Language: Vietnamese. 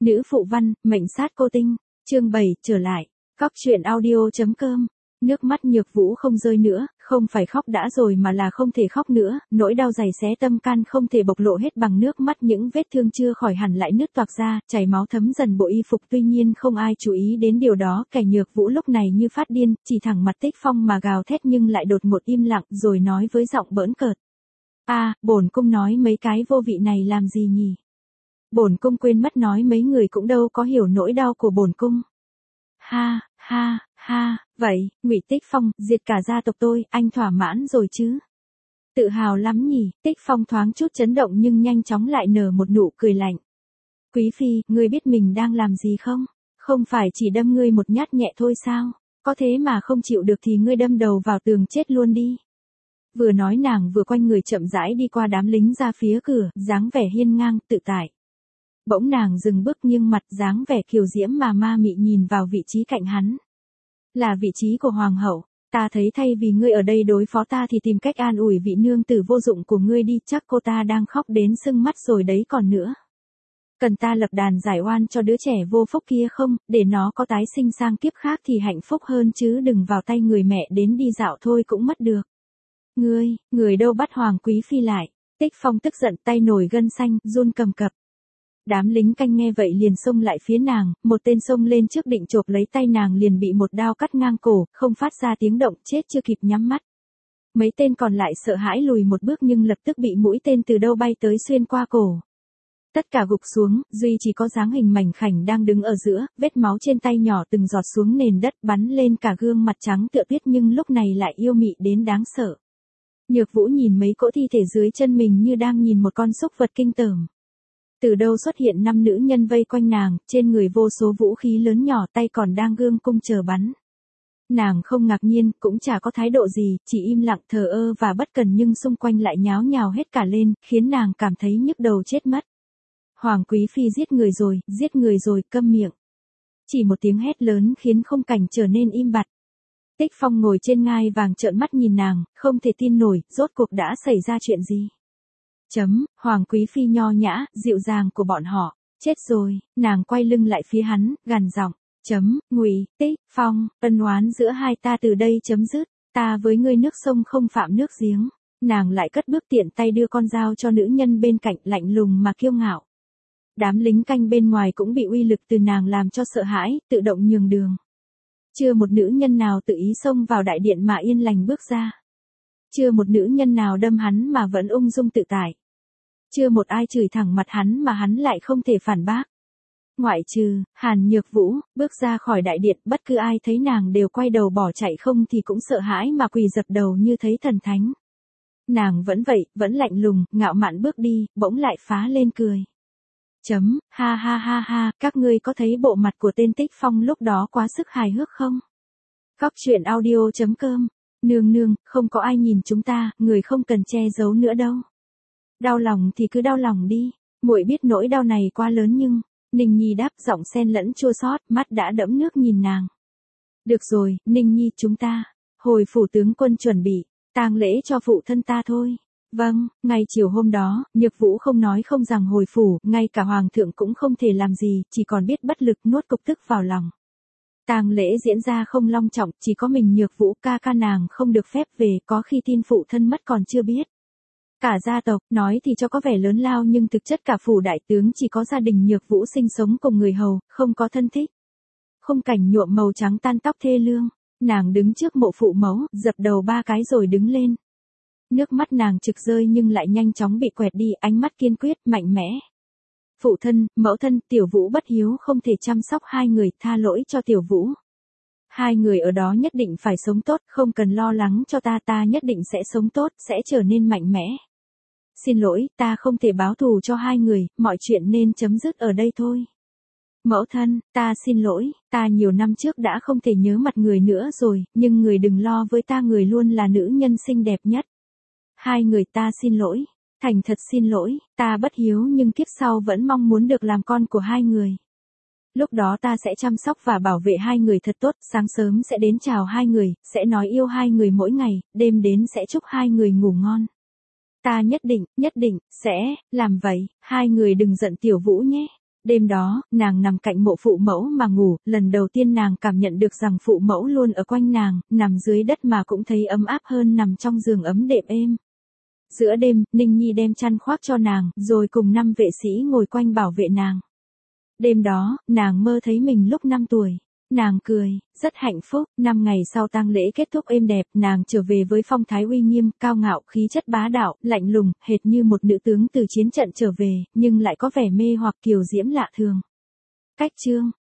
Nữ phụ văn, mệnh sát cô tinh. Chương 7, trở lại. Cóc truyện audio.com. Nước mắt Nhược Vũ không rơi nữa, không phải khóc đã rồi mà là không thể khóc nữa, nỗi đau dày xé tâm can không thể bộc lộ hết bằng nước mắt, những vết thương chưa khỏi hẳn lại nứt toạc ra, chảy máu thấm dần bộ y phục, tuy nhiên không ai chú ý đến điều đó, kẻ Nhược Vũ lúc này như phát điên, chỉ thẳng mặt Tích Phong mà gào thét nhưng lại đột ngột im lặng rồi nói với giọng bỡn cợt. Bổn cung nói mấy cái vô vị này làm gì nhỉ? Bổn cung quên mất nói mấy người cũng đâu có hiểu nỗi đau của bổn cung. Ha, vậy, Ngụy Tích Phong, diệt cả gia tộc tôi, anh thỏa mãn rồi chứ? Tự hào lắm nhỉ? Tích Phong thoáng chút chấn động nhưng nhanh chóng lại nở một nụ cười lạnh. Quý phi, ngươi biết mình đang làm gì không? Không phải chỉ đâm ngươi một nhát nhẹ thôi sao? Có thế mà không chịu được thì ngươi đâm đầu vào tường chết luôn đi. Vừa nói nàng vừa quanh người chậm rãi đi qua đám lính ra phía cửa, dáng vẻ hiên ngang, tự tại. Bỗng nàng dừng bước nghiêng mặt, dáng vẻ kiều diễm mà ma mị nhìn vào vị trí cạnh hắn. Là vị trí của hoàng hậu, ta thấy thay vì ngươi ở đây đối phó ta thì tìm cách an ủi vị nương tử vô dụng của ngươi đi, chắc cô ta đang khóc đến sưng mắt rồi đấy còn nữa. Cần ta lập đàn giải oan cho đứa trẻ vô phúc kia không, để nó có tái sinh sang kiếp khác thì hạnh phúc hơn chứ đừng vào tay người mẹ đến đi dạo thôi cũng mất được. Người đâu bắt Hoàng Quý Phi lại? Tích Phong tức giận, tay nổi gân xanh, run cầm cập. Đám lính canh nghe vậy liền xông lại phía nàng, một tên xông lên trước định chộp lấy tay nàng liền bị một đao cắt ngang cổ, không phát ra tiếng động, chết chưa kịp nhắm mắt. Mấy tên còn lại sợ hãi lùi một bước nhưng lập tức bị mũi tên từ đâu bay tới xuyên qua cổ. Tất cả gục xuống, duy chỉ có dáng hình mảnh khảnh đang đứng ở giữa, vết máu trên tay nhỏ từng giọt xuống nền đất bắn lên cả gương mặt trắng tựa tuyết nhưng lúc này lại yêu mị đến đáng sợ. Nhược Vũ nhìn mấy cỗ thi thể dưới chân mình như đang nhìn một con súc vật kinh tởm. Từ đâu xuất hiện 5 nữ nhân vây quanh nàng, trên người vô số vũ khí lớn nhỏ, tay còn đang gương cung chờ bắn. Nàng không ngạc nhiên, cũng chả có thái độ gì, chỉ im lặng thờ ơ và bất cần nhưng xung quanh lại nháo nhào hết cả lên, khiến nàng cảm thấy nhức đầu chết mất. Hoàng Quý Phi giết người rồi, câm miệng. Chỉ một tiếng hét lớn khiến không cảnh trở nên im bặt. Tích Phong ngồi trên ngai vàng trợn mắt nhìn nàng, không thể tin nổi, rốt cuộc đã xảy ra chuyện gì. Hoàng Quý Phi nho nhã, dịu dàng của bọn họ, chết rồi, nàng quay lưng lại phía hắn, gằn giọng. Ngụy, Tích Phong, ân oán giữa hai ta từ đây chấm dứt, ta với ngươi nước sông không phạm nước giếng. Nàng lại cất bước tiện tay đưa con dao cho nữ nhân bên cạnh, lạnh lùng mà kiêu ngạo. Đám lính canh bên ngoài cũng bị uy lực từ nàng làm cho sợ hãi, tự động nhường đường. Chưa một nữ nhân nào tự ý xông vào đại điện mà yên lành bước ra. Chưa một nữ nhân nào đâm hắn mà vẫn ung dung tự tại. Chưa một ai chửi thẳng mặt hắn mà hắn lại không thể phản bác. Ngoại trừ Hàn Nhược Vũ, bước ra khỏi đại điện, bất cứ ai thấy nàng đều quay đầu bỏ chạy, không thì cũng sợ hãi mà quỳ dập đầu như thấy thần thánh. Nàng vẫn vậy, vẫn lạnh lùng, ngạo mạn bước đi, bỗng lại phá lên cười. Ha, các ngươi có thấy bộ mặt của tên Tích Phong lúc đó quá sức hài hước không? Cóc truyện audio.com. Nương, không có ai nhìn chúng ta, người không cần che giấu nữa đâu. Đau lòng thì cứ đau lòng đi, muội biết nỗi đau này quá lớn nhưng, Ninh Nhi đáp giọng xen lẫn chua xót, mắt đã đẫm nước nhìn nàng. Được rồi, Ninh Nhi, chúng ta, hồi phủ tướng quân chuẩn bị, tang lễ cho phụ thân ta thôi. Vâng, ngày chiều hôm đó, Nhược Vũ không nói không rằng hồi phủ, ngay cả hoàng thượng cũng không thể làm gì, chỉ còn biết bất lực nuốt cục tức vào lòng. Tang lễ diễn ra không long trọng, chỉ có mình Nhược Vũ, ca nàng không được phép về, có khi tin phụ thân mất còn chưa biết. Cả gia tộc, nói thì cho có vẻ lớn lao nhưng thực chất cả phủ đại tướng chỉ có gia đình Nhược Vũ sinh sống cùng người hầu, không có thân thích. Khung cảnh nhuộm màu trắng tan tóc thê lương, nàng đứng trước mộ phụ mẫu, dập đầu 3 cái rồi đứng lên. Nước mắt nàng trực rơi nhưng lại nhanh chóng bị quẹt đi, ánh mắt kiên quyết, mạnh mẽ. Phụ thân, mẫu thân, Tiểu Vũ bất hiếu không thể chăm sóc hai người, tha lỗi cho Tiểu Vũ. Hai người ở đó nhất định phải sống tốt, không cần lo lắng cho ta nhất định sẽ sống tốt, sẽ trở nên mạnh mẽ. Xin lỗi, ta không thể báo thù cho hai người, mọi chuyện nên chấm dứt ở đây thôi. Mẫu thân, ta xin lỗi, ta nhiều năm trước đã không thể nhớ mặt người nữa rồi, nhưng người đừng lo với ta, người luôn là nữ nhân xinh đẹp nhất. Hai người, ta xin lỗi, thành thật xin lỗi, ta bất hiếu nhưng kiếp sau vẫn mong muốn được làm con của hai người. Lúc đó ta sẽ chăm sóc và bảo vệ hai người thật tốt, sáng sớm sẽ đến chào hai người, sẽ nói yêu hai người mỗi ngày, đêm đến sẽ chúc hai người ngủ ngon. Ta nhất định, sẽ làm vậy, hai người đừng giận Tiểu Vũ nhé. Đêm đó, nàng nằm cạnh mộ phụ mẫu mà ngủ, lần đầu tiên nàng cảm nhận được rằng phụ mẫu luôn ở quanh nàng, nằm dưới đất mà cũng thấy ấm áp hơn nằm trong giường ấm đệm êm. Giữa đêm, Ninh Nhi đem chăn khoác cho nàng, rồi cùng 5 vệ sĩ ngồi quanh bảo vệ nàng. Đêm đó, nàng mơ thấy mình lúc 5 tuổi. Nàng cười, rất hạnh phúc. 5 ngày sau tang lễ kết thúc êm đẹp, nàng trở về với phong thái uy nghiêm, cao ngạo, khí chất bá đạo, lạnh lùng, hệt như một nữ tướng từ chiến trận trở về, nhưng lại có vẻ mê hoặc kiều diễm lạ thường. Cách chương